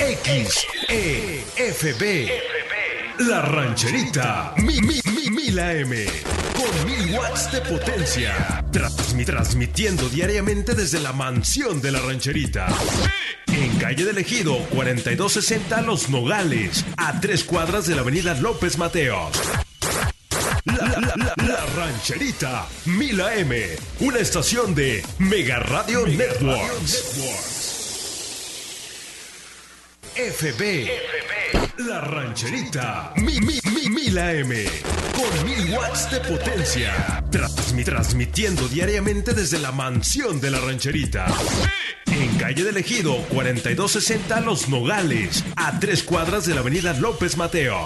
XEFB, La Rancherita, Mila M, con 1000 watts de potencia, transmitiendo diariamente desde la mansión de La Rancherita. En calle del Ejido, 4260 Los Nogales, a 3 cuadras de la avenida López Mateos. La Rancherita, Mila M, una estación de Mega Radio Networks. FB, La Rancherita, Mila M, con 1000 watts de potencia, transmitiendo diariamente desde la mansión de La Rancherita. En calle del Ejido, 4260 Los Nogales, a 3 cuadras de la avenida López Mateos.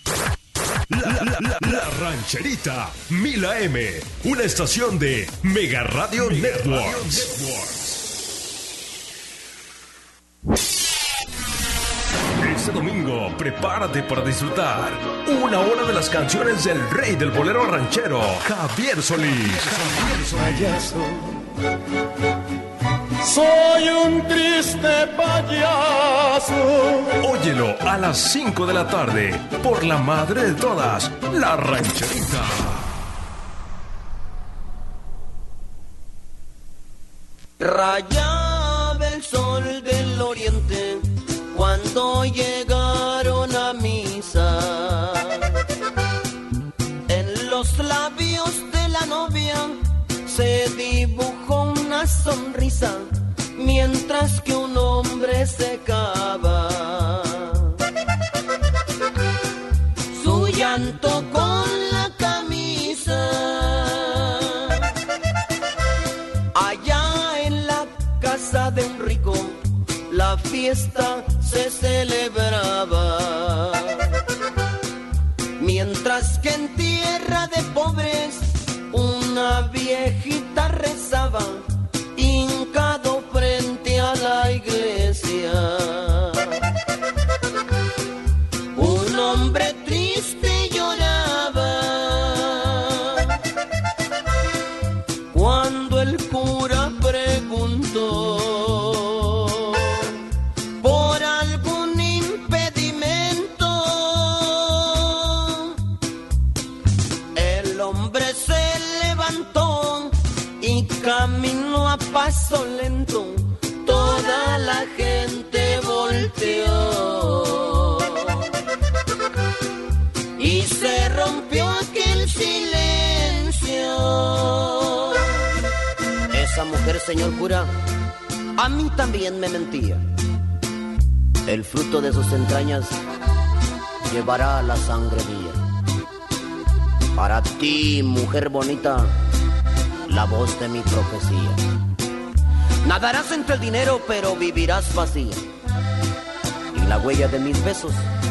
La Rancherita, Mila M, una estación de Mega Radio Networks. Este domingo, prepárate para disfrutar 1 hora de las canciones del rey del bolero ranchero, Javier Solís. Payaso, soy un triste payaso. Óyelo a las 5 de la tarde, por la madre de todas, La Rancherita. Rayaba el sol del oriente cuando llegaron a misa. En los labios de la novia se dibujó una sonrisa mientras que un hombre secaba su llanto con la camisa. Allá en la casa de un rico la fiesta se celebraba, mientras que en tierra de pobres una viejita rezaba, hincado frente a la iglesia. Un hombre triste lloraba cuando el cura preguntó camino a paso lento, toda la gente volteó y se rompió aquel silencio. Esa mujer, señor cura, a mí también me mentía. El fruto de sus entrañas llevará la sangre mía. Para ti, mujer bonita, la voz de mi profecía. Nadarás entre el dinero, pero vivirás vacía. Y la huella de mis besos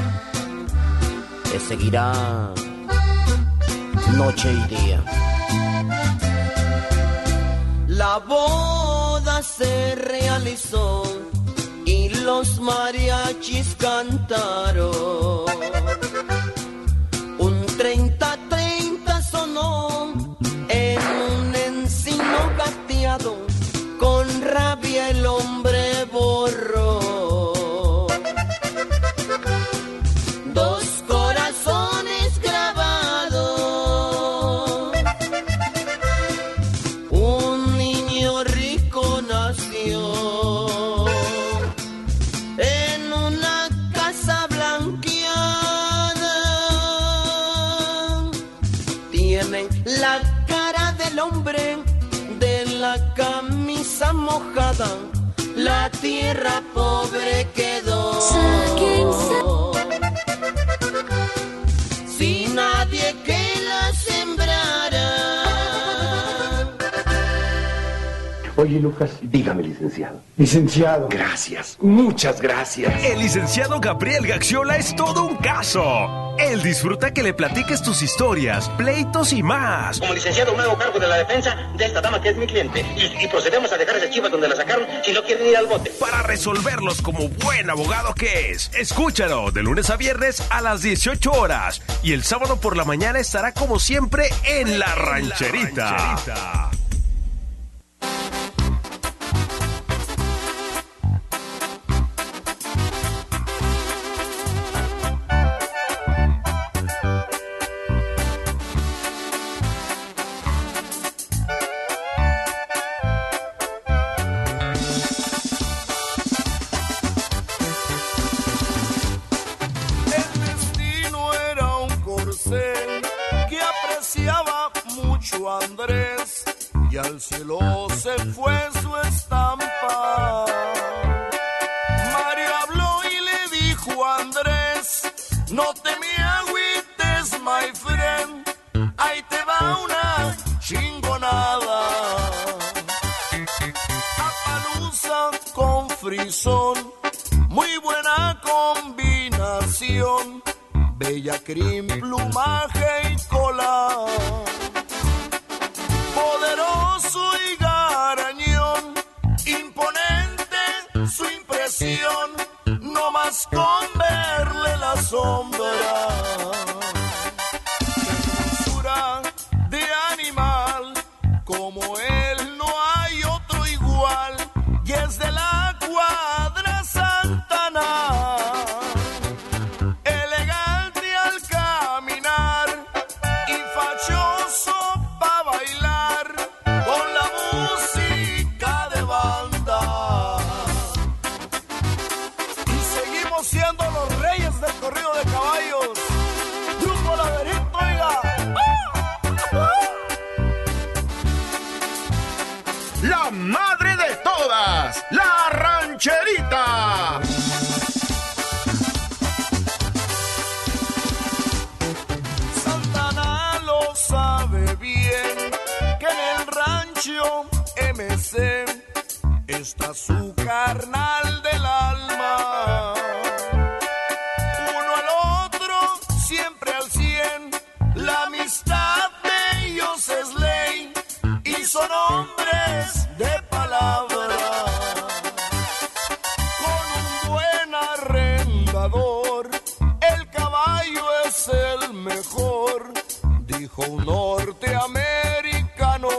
te seguirá noche y día. La boda se realizó y los mariachis cantaron. Un 30-30 sonó en un encino gateado, con rabia el hombre borró dos corazones grabados. Un niño rico nació en una casa blanqueada. Tienen la cara del hombre de la camisa mojada, la tierra pobre quedó sin nadie que la sembrara. Oye, Lucas, dígame, licenciado. Licenciado. Gracias, muchas gracias. El licenciado Gabriel Gaxiola es todo un caso. Él disfruta que le platiques tus historias, pleitos y más. Como licenciado me hago cargo de la defensa de esta dama que es mi cliente. Y procedemos a dejar ese chivas donde la sacaron si no quieren ir al bote. Para resolverlos como buen abogado que es. Escúchalo de lunes a viernes a las 18 horas. Y el sábado por la mañana estará como siempre en La Rancherita. y al cielo se fue su estampa. Mario habló y le dijo a Andrés, no te me agüites, my friend, ahí te va una chingonada. Apalooza con frisón, muy buena combinación, Bellacrim, plumaje y cola, poderoso y garañón, imponente su impresión, no más con verle la sombra. Hermosura de animal, como él no hay otro igual, y es de la cuadra Santana. Elegante al caminar y fachoso pa' bailar, con la música de banda. Y seguimos siendo los reyes del corrido de caballos. Grupo Laberinto, oiga. La madre de todas, la rancherita. Santana lo sabe bien, que en el rancho MC está su carnal del alma. Uno al otro, siempre al 100, la amistad de ellos es ley, y son hombres de palabra. Con un buen arrendador, el caballo es el mejor, dijo un norteamericano.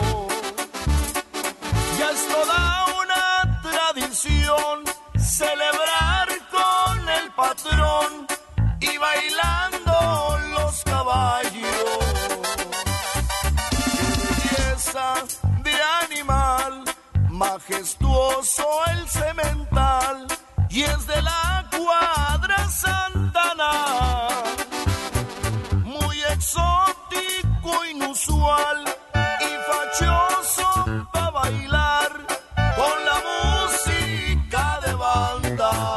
Ya es toda una tradición celebrar con el patrón y bailando los caballos. Qué belleza de animal, majestuoso el semental, y es de la cuadra Santana. Muy exótico, inusual y fachoso pa' bailar, con la música de banda.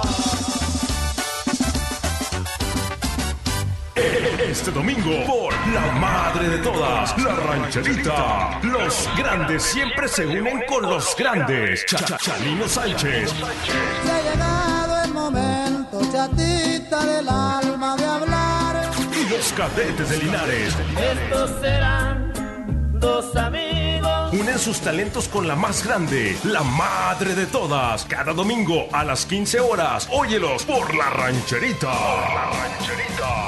Este domingo, por la madre de todas, la rancherita. Los grandes siempre se unen con los grandes. Chalino Sánchez. Ya ha llegado el momento, chatita del alma, de hablar. Y los cadetes de Linares. Estos serán dos amigos. Unen sus talentos con la más grande, la madre de todas. Cada domingo a las 15 horas. Óyelos por la rancherita. Por la rancherita.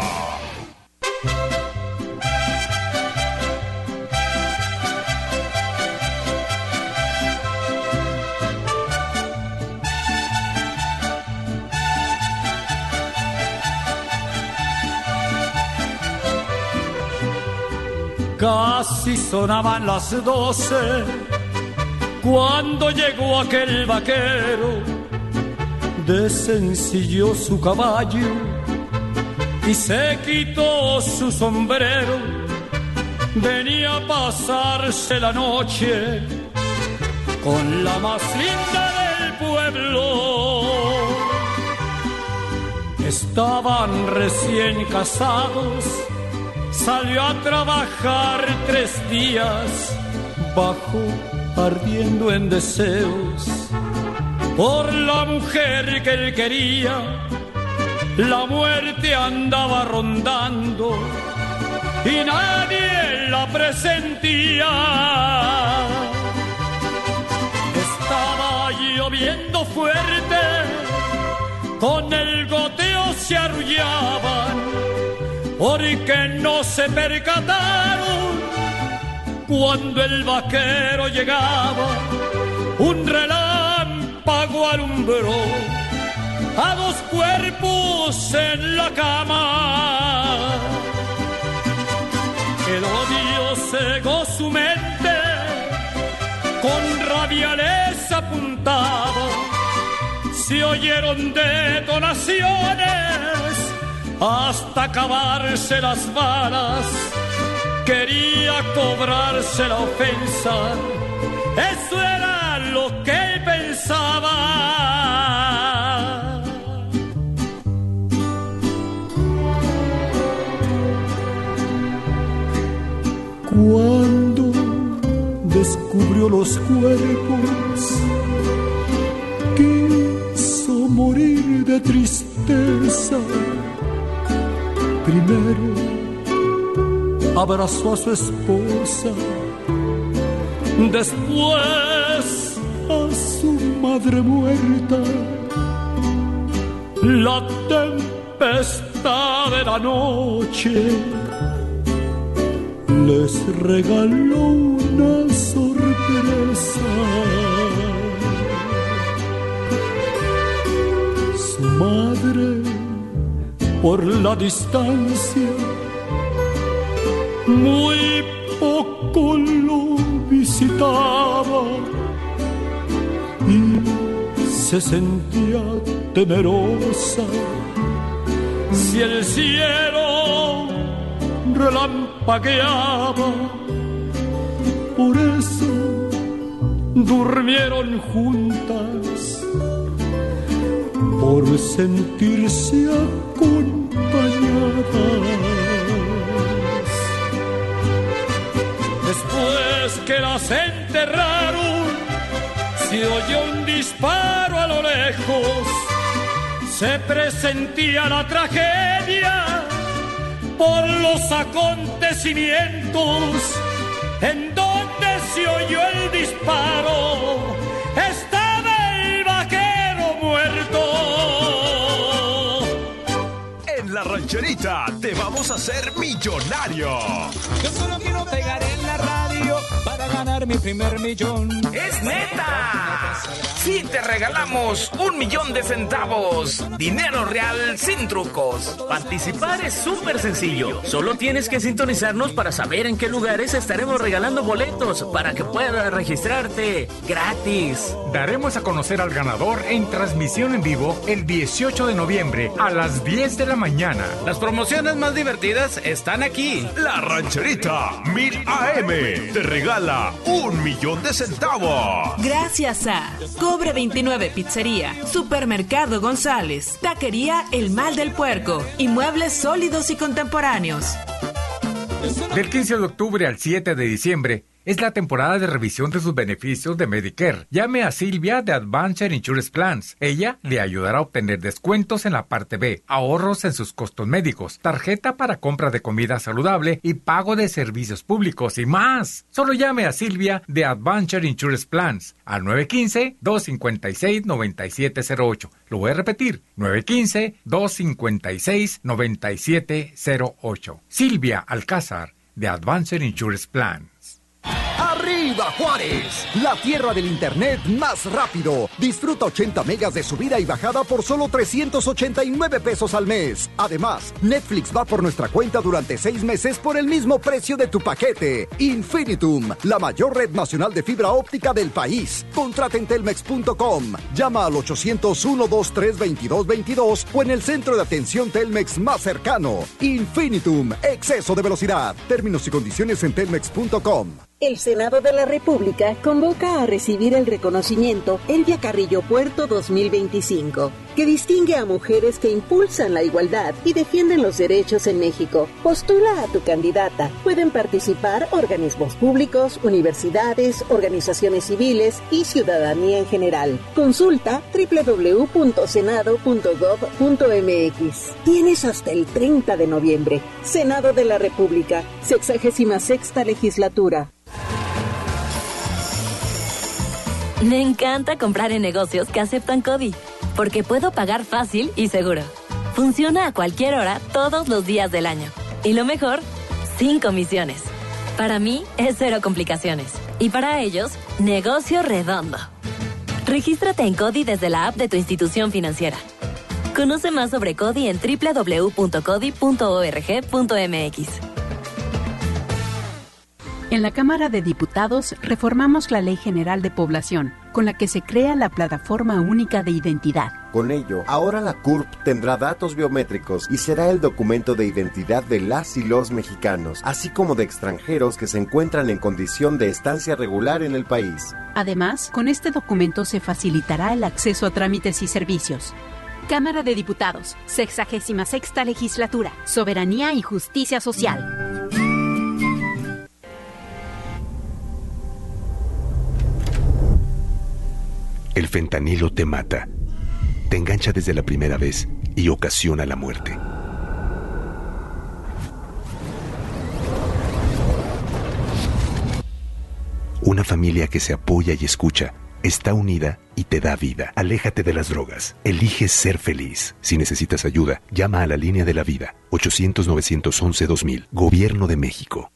Casi sonaban las 12 cuando llegó aquel vaquero, desencilló su caballo y se quitó su sombrero. Venía a pasarse la noche con la más linda del pueblo. Estaban recién casados, salió a trabajar 3 días, bajó ardiendo en deseos por la mujer que él quería. La muerte andaba rondando y nadie la presentía. Estaba lloviendo fuerte, con el goteo se arrullaban, porque no se percataron cuando el vaquero llegaba. Un relámpago alumbró a 2 cuerpos en la cama. El odio cegó su mente, con rabia les apuntaba. Se oyeron detonaciones hasta acabarse las balas. quería cobrarse la ofensa. Eso era lo que él pensaba. Cuando descubrió los cuerpos, quiso morir de tristeza. Primero abrazó a su esposa, después a su madre muerta. La tempestad de la noche les regaló una sorpresa. Su madre, por la distancia, muy poco lo visitaba y se sentía temerosa. Si el cielo relampagueaba, por eso durmieron juntas, por sentirse acompañadas. Después que las enterraron, se oyó un disparo a lo lejos. Se presentía la tragedia por los acontecimientos. En donde se oyó el disparo estaba el vaquero muerto. En La Rancherita te vamos a hacer millonario. Yo solo quiero pegar en la radio para ganar mi primer millón. ¡Es neta! Sí, te regalamos 1,000,000 de centavos. Dinero real sin trucos. Participar es súper sencillo. Solo tienes que sintonizarnos para saber en qué lugares estaremos regalando boletos para que puedas registrarte gratis. Daremos a conocer al ganador en transmisión en vivo el 18 de noviembre a las 10 de la mañana. Las promociones más divertidas están aquí. La Rancherita 1000 AM te regala 1,000,000 de centavos. Gracias a Cobre 29 Pizzería, Supermercado González, Taquería El Mal del Puerco y Muebles Sólidos y Contemporáneos. Del 15 de octubre al 7 de diciembre es la temporada de revisión de sus beneficios de Medicare. Llame a Silvia de Advanced Insurance Plans. Ella le ayudará a obtener descuentos en la parte B, ahorros en sus costos médicos, tarjeta para compra de comida saludable y pago de servicios públicos y más. Solo llame a Silvia de Advanced Insurance Plans al 915-256-9708. Lo voy a repetir, 915-256-9708. Silvia Alcázar de Advanced Insurance Plans. ¡Arriba Juárez! La tierra del internet más rápido. Disfruta 80 megas de subida y bajada por solo 389 pesos al mes. Además, Netflix va por nuestra cuenta durante 6 meses por el mismo precio de tu paquete. Infinitum, la mayor red nacional de fibra óptica del país. Contrata en telmex.com. Llama al 801-223-2222 o en el centro de atención Telmex más cercano. Infinitum, exceso de velocidad. Términos y condiciones en telmex.com. El Senado de la República convoca a recibir el reconocimiento Elvia Carrillo Puerto 2025, que distingue a mujeres que impulsan la igualdad y defienden los derechos en México. Postula a tu candidata. Pueden participar organismos públicos, universidades, organizaciones civiles y ciudadanía en general. Consulta www.senado.gov.mx. Tienes hasta el 30 de noviembre. Senado de la República, 66ª legislatura. Me encanta comprar en negocios que aceptan CODI, porque puedo pagar fácil y seguro. Funciona a cualquier hora, todos los días del año. Y lo mejor, sin comisiones. Para mí, es cero complicaciones. Y para ellos, negocio redondo. Regístrate en CODI desde la app de tu institución financiera. Conoce más sobre CODI en www.codi.org.mx. En la Cámara de Diputados reformamos la Ley General de Población, con la que se crea la Plataforma Única de Identidad, Con ello, ahora la CURP tendrá datos biométricos y será el documento de identidad de las y los mexicanos, así como de extranjeros que se encuentran en condición de estancia regular en el país. Además, con este documento se facilitará el acceso a trámites y servicios. Cámara de Diputados, 66ª Legislatura, Soberanía y Justicia Social. El fentanilo te mata, te engancha desde la primera vez y ocasiona la muerte. Una familia que se apoya y escucha está unida y te da vida. Aléjate de las drogas. Elige ser feliz. Si necesitas ayuda, llama a la línea de la vida. 800-911-2000. Gobierno de México.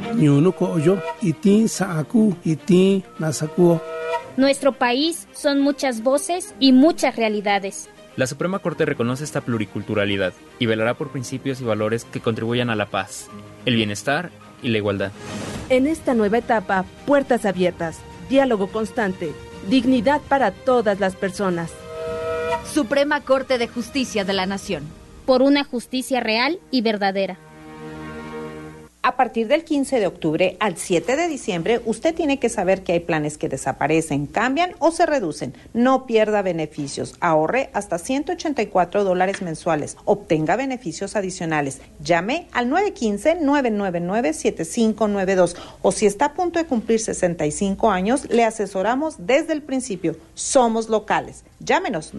Nuestro país son muchas voces y muchas realidades. La Suprema Corte reconoce esta pluriculturalidad y velará por principios y valores que contribuyan a la paz, el bienestar y la igualdad. En esta nueva etapa, puertas abiertas, diálogo constante, dignidad para todas las personas. Suprema Corte de Justicia de la Nación. Por una justicia real y verdadera. A partir del 15 de octubre al 7 de diciembre, usted tiene que saber que hay planes que desaparecen, cambian o se reducen. No pierda beneficios. Ahorre hasta $184 mensuales. Obtenga beneficios adicionales. Llame al 915-999-7592. O si está a punto de cumplir 65 años, le asesoramos desde el principio. Somos locales. Llámenos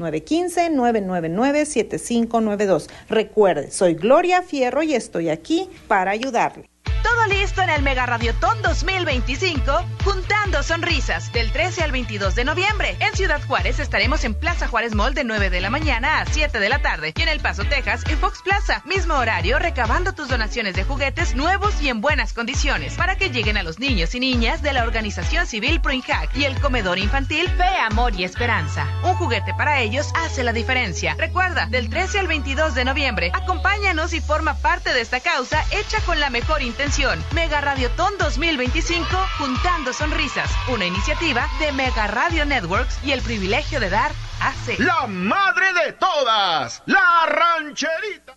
915-999-7592. Recuerde, soy Gloria Fierro y estoy aquí para ayudarle. Todo listo en el Mega Radiotón 2025, juntando sonrisas, del 13 al 22 de noviembre. En Ciudad Juárez estaremos en Plaza Juárez Mall de 9 de la mañana a 7 de la tarde. Y en El Paso, Texas, en Fox Plaza, mismo horario, recabando tus donaciones de juguetes nuevos y en buenas condiciones, para que lleguen a los niños y niñas de la organización civil ProInhac y el comedor infantil Fe, Amor y Esperanza. Un juguete para ellos hace la diferencia. Recuerda, del 13 al 22 de noviembre, acompáñanos y forma parte de esta causa hecha con la mejor intención. Mega Radiotón 2025, juntando sonrisas. Una iniciativa de Mega Radio Networks y el privilegio de dar hace. ¡La madre de todas! ¡La rancherita!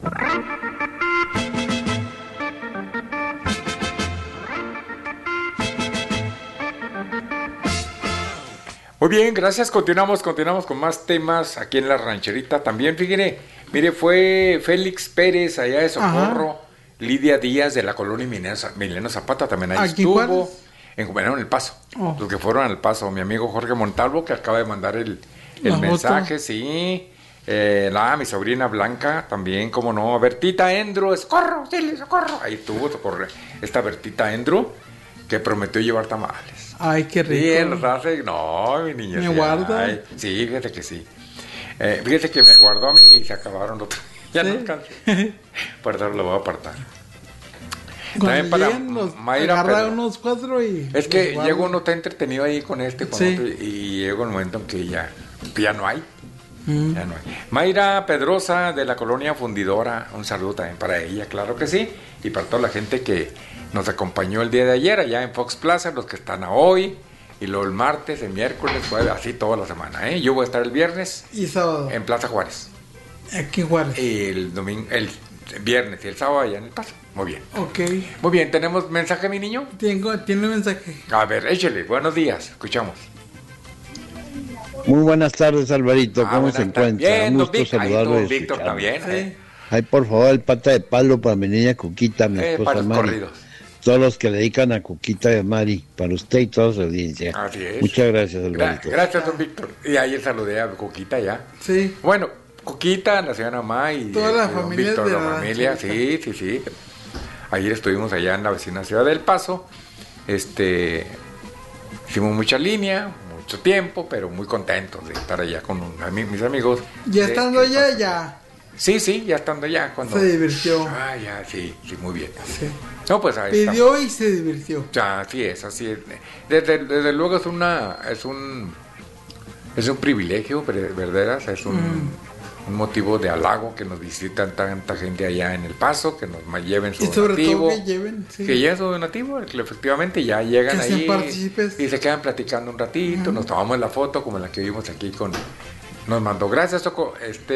Muy bien, gracias. Continuamos con más temas aquí en La Rancherita. También, fíjate, mire, fue Félix Pérez allá de Socorro. Ajá. Lidia Díaz de la colonia Emiliano Zapata también ahí estuvo. En El Paso. Oh. Los que fueron al Paso. Mi amigo Jorge Montalvo, que acaba de mandar el mensaje, sí. Mi sobrina Blanca también, cómo no. Bertita Endro, socorro, sí, socorro. Ahí estuvo esta Bertita Endro, que prometió llevar tamales. Ay, qué rico. Sí, no, mi niña. ¿Me guarda? Ay, sí, fíjate que sí. Fíjate que me guardó a mí y se acabaron los ya ¿sí? No alcanzo. Por eso lo voy a apartar. También para Mayra, agarra unos 4 y... Es que llega uno, está entretenido ahí con con otro, y llega un momento en que ya no hay. Ya no hay. Mayra Pedrosa de la colonia Fundidora, un saludo también para ella, claro que sí. Y para toda la gente que nos acompañó el día de ayer allá en Fox Plaza, los que están hoy. Y luego el martes, el miércoles, jueves, así toda la semana. Yo voy a estar el viernes y sábado en Plaza Juárez. Aquí en Juárez. El domingo, el viernes y el sábado allá en El Paso. Muy bien. Ok. Muy bien, ¿tenemos mensaje, mi niño? Tiene mensaje. A ver, échale. Buenos días, escuchamos. Muy buenas tardes, Alvarito. ¿Cómo se encuentra? Bien, un gusto saludarlo. Víctor también. Sí. Ay, por favor, el pata de palo para mi niña Cuquita, mi esposa para Mari. Corridos. Todos los que le dedican a Cuquita y a Mari, para usted y toda su audiencia. Así es. Muchas gracias, Alvarito. Gracias, don Víctor. Y ayer saludé a Cuquita ya. Sí. Bueno, Cuquita, la señora Má y toda la familia. Víctor, la familia, sí. Ayer estuvimos allá en la vecina ciudad del Paso. Hicimos mucha línea, mucho tiempo, pero muy contentos de estar allá con mis amigos. ¿Ya estando allá ya? Sí, ya estando allá. Cuando... Se divirtió. Ya, sí, muy bien. Sí. No, pues ahí pidió está. Y se divirtió. Así es. Desde luego es un privilegio, verdaderas, es un motivo de halago que nos visitan tanta gente allá en El Paso, que nos lleven su donativo. Y sobre todo que lleven, sí. Que lleven su donativo, que efectivamente ya llegan ahí partícipes. Y se quedan platicando un ratito, nos tomamos la foto como la que vimos aquí con Nos mandó, gracias, Toco,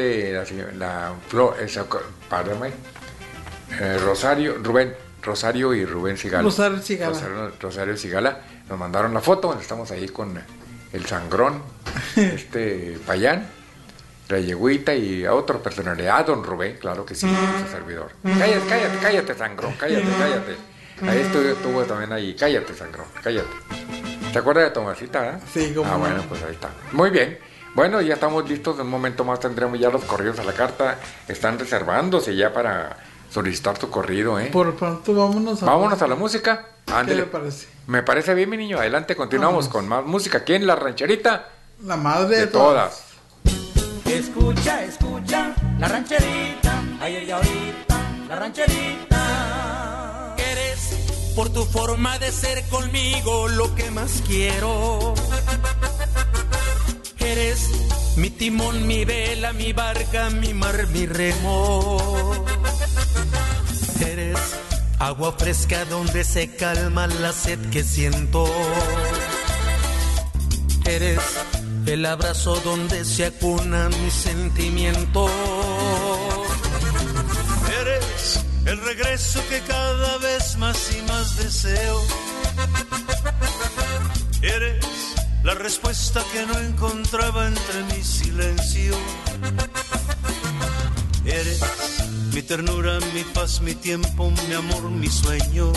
Rosario y Rubén Sigala. Rosario Sigala nos mandaron la foto donde estamos ahí con el sangrón, Payán, la yegüita y a otra personalidad, don Rubén, claro que sí, su servidor. Cállate, sangrón, cállate. Ahí estuvo también ahí, cállate, sangrón, cállate. ¿Te acuerdas de Tomasita? Sí, como. Bueno, pues ahí está. Muy bien. Bueno, ya estamos listos. En un momento más tendremos ya los corridos a la carta. Están reservándose ya para solicitar tu corrido, ¿eh? Por pronto, vámonos a la música. Ándale. ¿Qué le parece? Me parece bien, mi niño. Adelante, continuamos con más música aquí en La Rancherita. La madre de todas. Escucha, la rancherita, ayer y ahorita, la rancherita. Eres por tu forma de ser conmigo lo que más quiero. Eres mi timón, mi vela, mi barca, mi mar, mi remo. Eres agua fresca donde se calma la sed que siento. Eres el abrazo donde se acuna mi sentimiento. Eres el regreso que cada vez más y más deseo. Eres la respuesta que no encontraba entre mi silencio. Eres mi ternura, mi paz, mi tiempo, mi amor, mi sueño.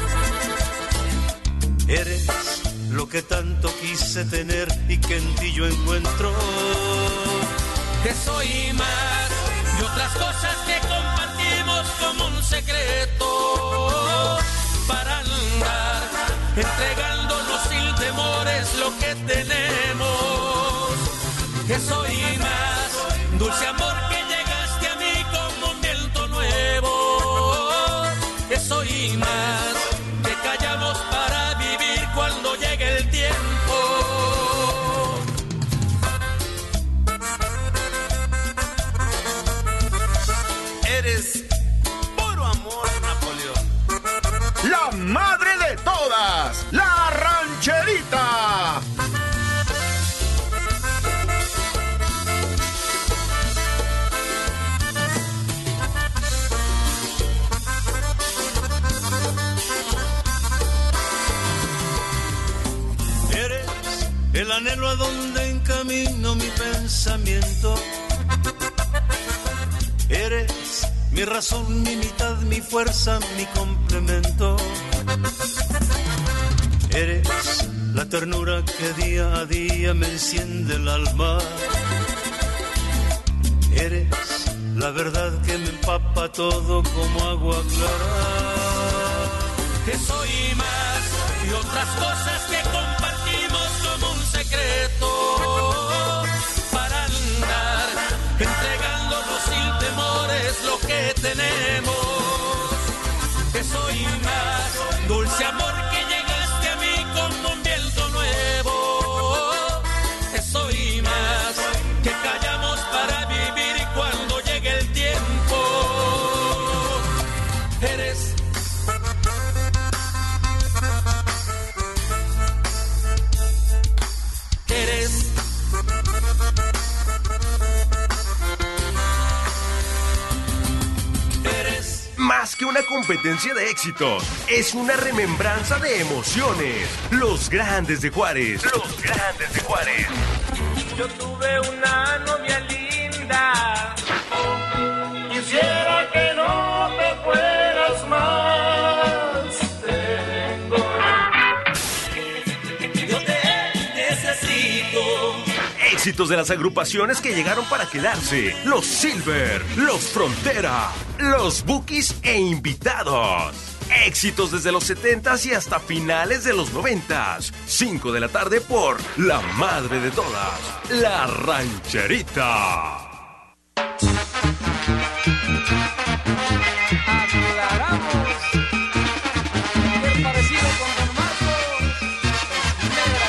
Eres lo que tanto quise tener y que en ti yo encuentro. Que soy más y otras cosas que compartimos como un secreto. Para andar entregándonos sin temores lo que tenemos. Que soy más dulce amor que llegaste a mí como un viento nuevo. Que soy más que callamos para vivir cuando llegue el tiempo. Eres puro amor, Napoleón. La madre de todas, la rancherita. Eres el anhelo a donde encamino mi pensamiento. Eres mi razón, mi mitad, mi fuerza, mi complemento. Eres la ternura que día a día me enciende el alma. Eres la verdad que me empapa todo como agua clara. Que soy más y otras cosas que compartimos como un secreto. Para andar entregándonos sin temores lo que tenemos. Que soy más dulce amor que llegaste a mí como un viento nuevo. Que soy más que callamos para vivir cuando llegue el tiempo. Eres Más que una competencia de éxitos, es una remembranza de emociones. Los Grandes de Juárez. Los Grandes de Juárez. Yo tuve una novia linda. Quisiera que no te fueras más. Yo te necesito. Éxitos de las agrupaciones que llegaron para quedarse. Los Silver, los Frontera, los Bukis e invitados. Éxitos desde los 70s y hasta finales de los 90s. 5 de la tarde por la madre de todas, La Rancherita. Aclaramos que el parecido con Don Marcos es mera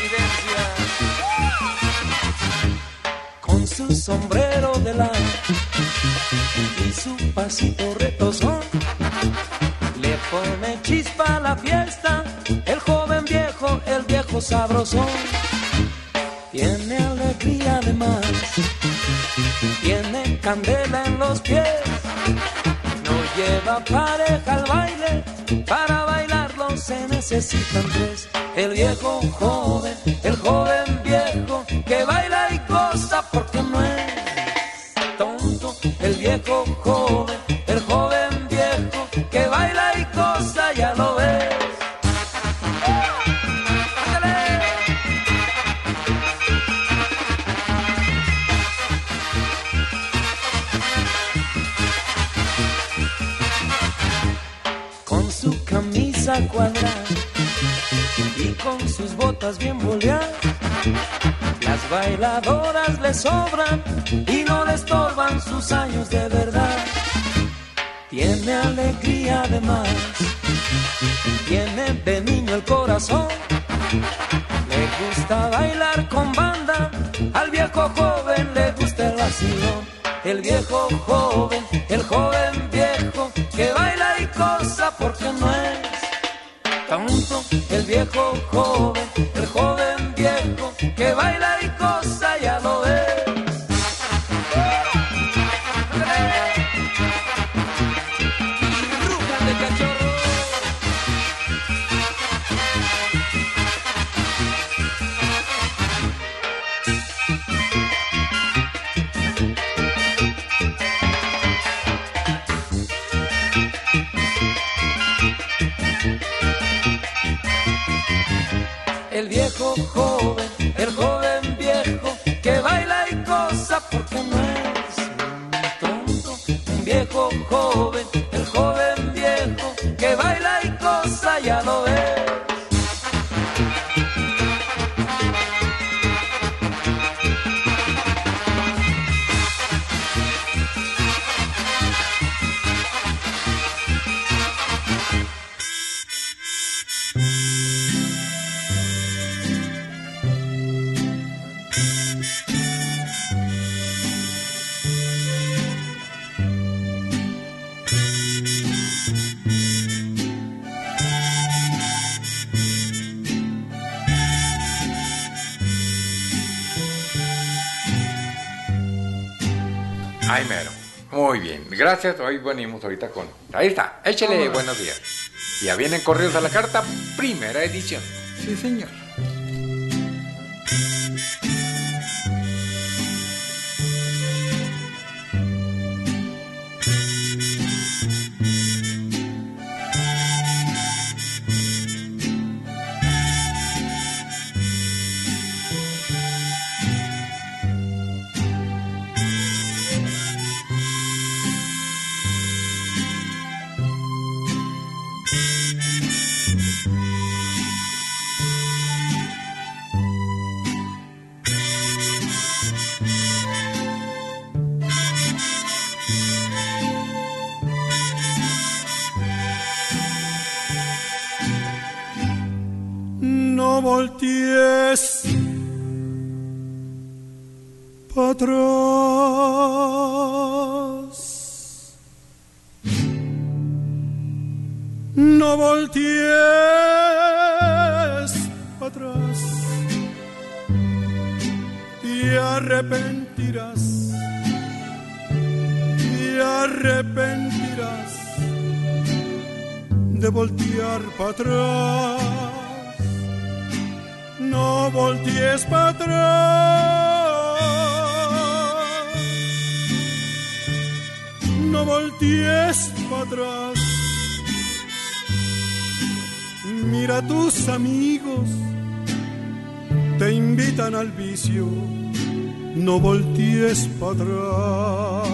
coincidencia. Con su sombrero de lana y su pasito retozón, le pone chispa a la fiesta el joven viejo, el viejo sabrosón. Tiene alegría de más tiene candela en los pies. No lleva pareja al baile, para bailarlo se necesitan tres. El viejo joven, el joven viejo, que baila y goza porque no es tonto. El viejo joven, el joven viejo, que baila y goza, ya lo ves. Con su camisa cuadrada y con sus botas bien boleadas, las bailadoras le sobran y no le estorban sus años de verdad. Tiene alegría además, tiene de niño el corazón. Le gusta bailar con banda, al viejo joven le gusta el vacilón. El viejo joven, el joven viejo, que baila y goza porque no es tonto. El viejo joven, el joven viejo, que baila y goza, ya lo ves. El viejo joven, el joven viejo, que baila y goza porque no es tonto. Un viejo joven, el joven viejo, que baila y goza, ya lo ves. Ay, mero. Muy bien. Gracias. Hoy venimos ahorita con... Ahí está. Échele buenos días. Ya vienen correos a la carta, primera edición. Sí, señor. No voltees para atrás, no voltees para atrás, te arrepentirás, de voltear para atrás. No voltees para atrás, no voltees para atrás. Mira, tus amigos te invitan al vicio, no voltees para atrás.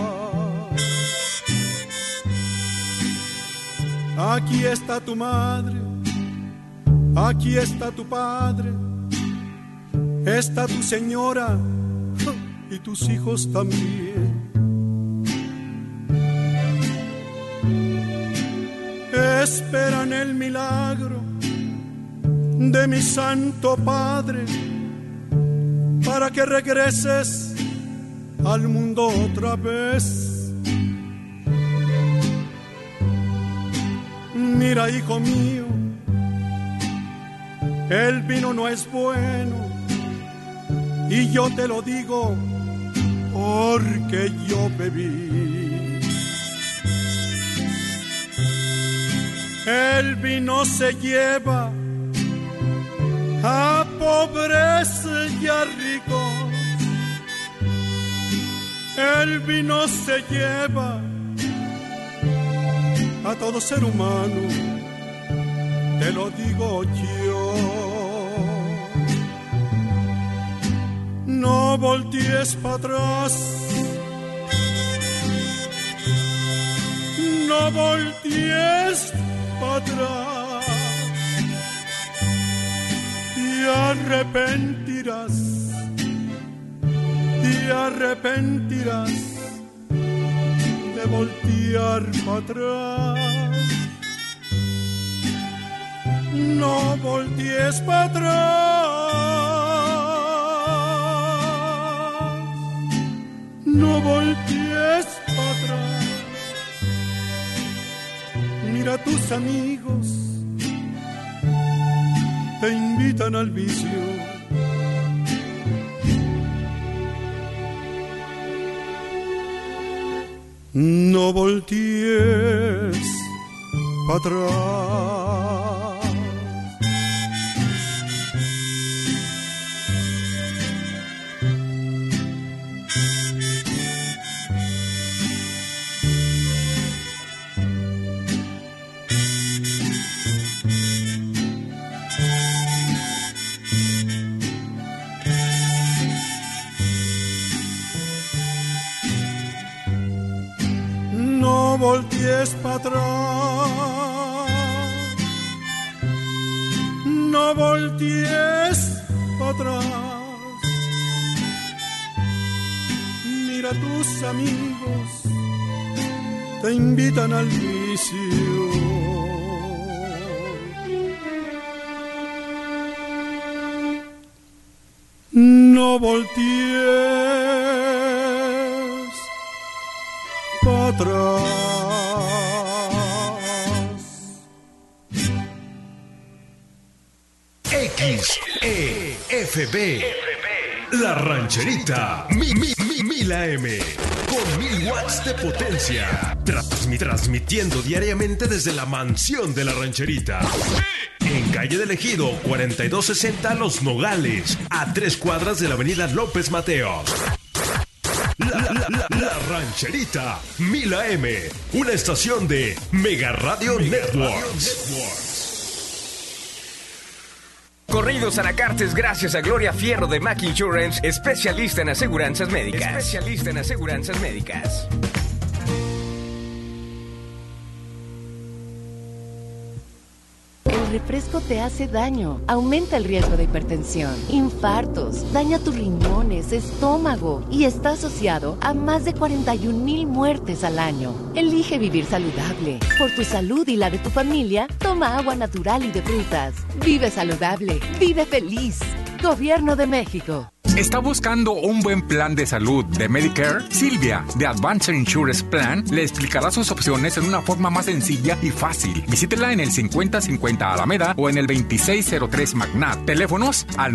Aquí está tu madre, aquí está tu padre, está tu señora y tus hijos también. Esperan el milagro de mi Santo Padre para que regreses al mundo otra vez. Mira, hijo mío, el vino no es bueno, y yo te lo digo porque yo bebí. El vino se lleva a pobres y a ricos. El vino se lleva a todo ser humano, te lo digo yo. No voltees para atrás, no voltees para atrás, te arrepentirás de voltear para atrás. No voltees para atrás, no voltees para atrás. Mira, tus amigos te invitan al vicio. No voltees para atrás. No voltees para atrás, no voltees para atrás. Mira, tus amigos te invitan al vicio. No voltees para atrás. XEFB, La Rancherita, Mil AM, con 1000 watts de potencia, transmitiendo diariamente desde la mansión de La Rancherita. En calle del Ejido, 4260 Los Nogales, a 3 cuadras de la avenida López Mateos. La Rancherita, 1000 AM, una estación de Mega Radio Networks. Corridos Anacartes gracias a Gloria Fierro de Mac Insurance, especialista en aseguranzas médicas. El refresco te hace daño, aumenta el riesgo de hipertensión, infartos, daña tus riñones, estómago y está asociado a más de 41,000 muertes al año. Elige vivir saludable. Por tu salud y la de tu familia, toma agua natural y de frutas. Vive saludable, vive feliz. Gobierno de México. ¿Está buscando un buen plan de salud de Medicare? Silvia, de Advancer Insurance Plan, le explicará sus opciones en una forma más sencilla y fácil. Visítela en el 5050 Alameda o en el 2603 McNabb. Teléfonos al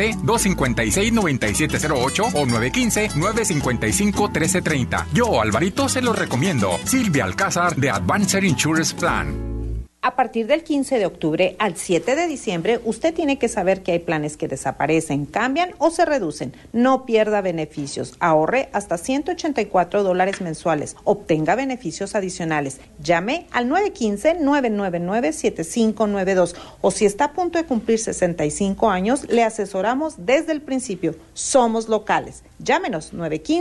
915-256-9708 o 915-955-1330. Yo, Alvarito, se los recomiendo. Silvia Alcázar, de Advancer Insurance Plan. A partir del 15 de octubre al 7 de diciembre, usted tiene que saber que hay planes que desaparecen, cambian o se reducen. No pierda beneficios. Ahorre hasta $184 mensuales. Obtenga beneficios adicionales. Llame al 915-999-7592. O si está a punto de cumplir 65 años, le asesoramos desde el principio. Somos locales. Llámenos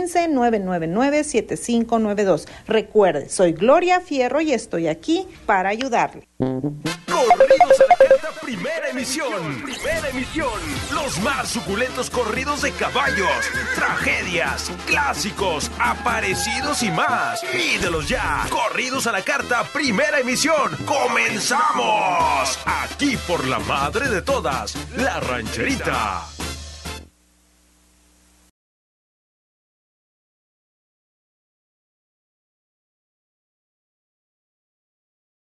915-999-7592. Recuerde, soy Gloria Fierro y estoy aquí para ayudarle. Corridos a la Carta, primera emisión. Los más suculentos corridos de caballos, tragedias, clásicos, aparecidos y más. Pídelos ya. Corridos a la Carta, primera emisión. ¡Comenzamos! Aquí por la madre de todas, La Rancherita.